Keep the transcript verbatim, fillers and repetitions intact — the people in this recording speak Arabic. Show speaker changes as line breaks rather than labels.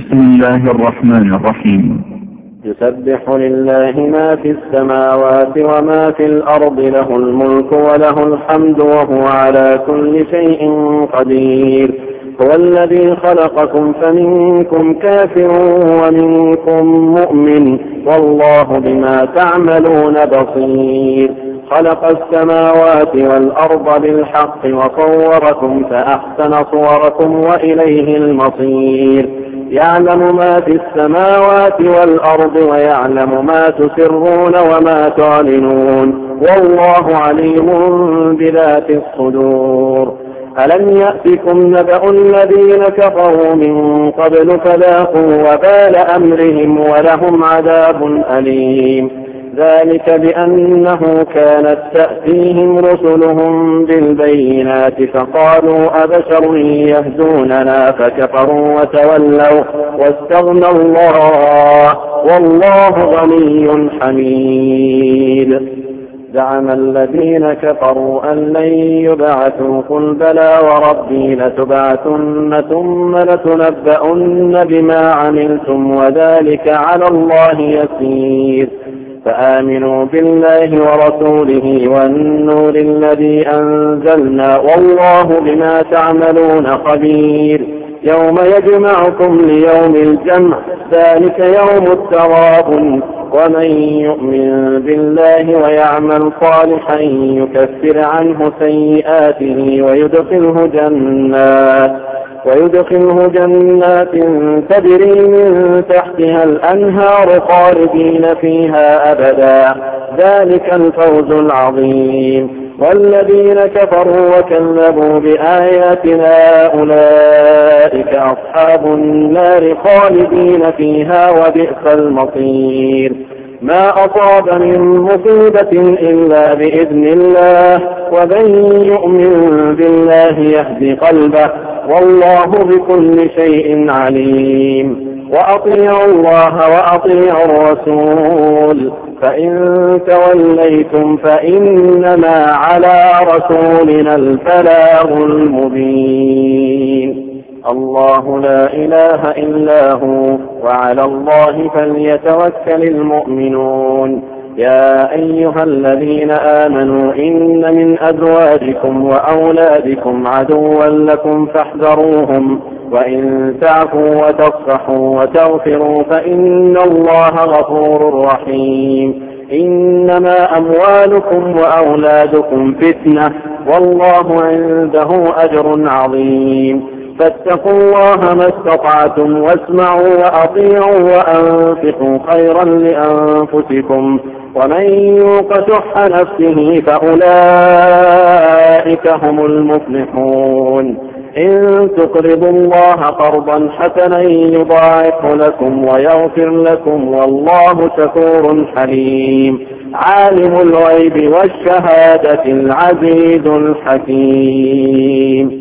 بسم الله الرحمن الرحيم.
يسبح لله ما في السماوات وما في الأرض، له الملك وله الحمد وهو على كل شيء قدير. هو الذي خلقكم فمنكم كافر ومنكم مؤمن، والله بما تعملون بصير. خلق السماوات والأرض بالحق وصوركم فأحسن صوركم وإليه المصير. يعلم ما في السماوات والأرض ويعلم ما تسرون وما تعلنون، والله عليم بذات الصدور. ألم يأتكم نبأ الذين كفروا من قبل فذاقوا وبال أمرهم ولهم عذاب أليم. ذلك بأنه كانت تأتيهم رسلهم بالبينات فقالوا أبشر يهدوننا فكفروا وتولوا واستغنى الله والله غني حميد. زعم الذين كفروا أن لن يبعثوا، قل بلى وربي لتبعثن ثم لتنبؤن بما عملتم وذلك على الله يسير. فآمنوا بالله ورسوله والنور الذي أنزلنا، والله بما تعملون خبير. يوم يجمعكم ليوم الجمع، ذلك يوم التغابن. ومن يؤمن بالله ويعمل صالحا يكفر عنه سيئاته ويدخله جنات ويدخله جنات تجري من تحتها الأنهار خالدين فيها أبدا، ذلك الفوز العظيم. والذين كفروا وكذبوا بآياتنا أولئك أصحاب النار خالدين فيها وبئس المصير. ما أصاب من مصيبة إلا بإذن الله، ومن يؤمن بالله يهد قلبه، والله بكل شيء عليم. وأطيعوا الله وأطيعوا الرسول، فإن توليتم فإنما على رسولنا البلاغ المبين. الله لا إله إلا هو، وعلى الله فليتوكل المؤمنون. يا أيها الذين آمنوا إن من أزواجكم وأولادكم عدوا لكم فاحذروهم، وإن تعفوا وتصفحوا وتغفروا فإن الله غفور رحيم. إنما أموالكم وأولادكم فتنة، والله عنده أجر عظيم. فاتقوا الله ما استطعتم واسمعوا وأطيعوا وأنفقوا خيرا لأنفسكم، ومن يوق شح نفسه فأولئك هم المفلحون. إن تقرضوا الله قرضا حسنا يضاعف لكم ويغفر لكم، والله شكور حليم. عالم الغيب والشهادة العزيز الحكيم.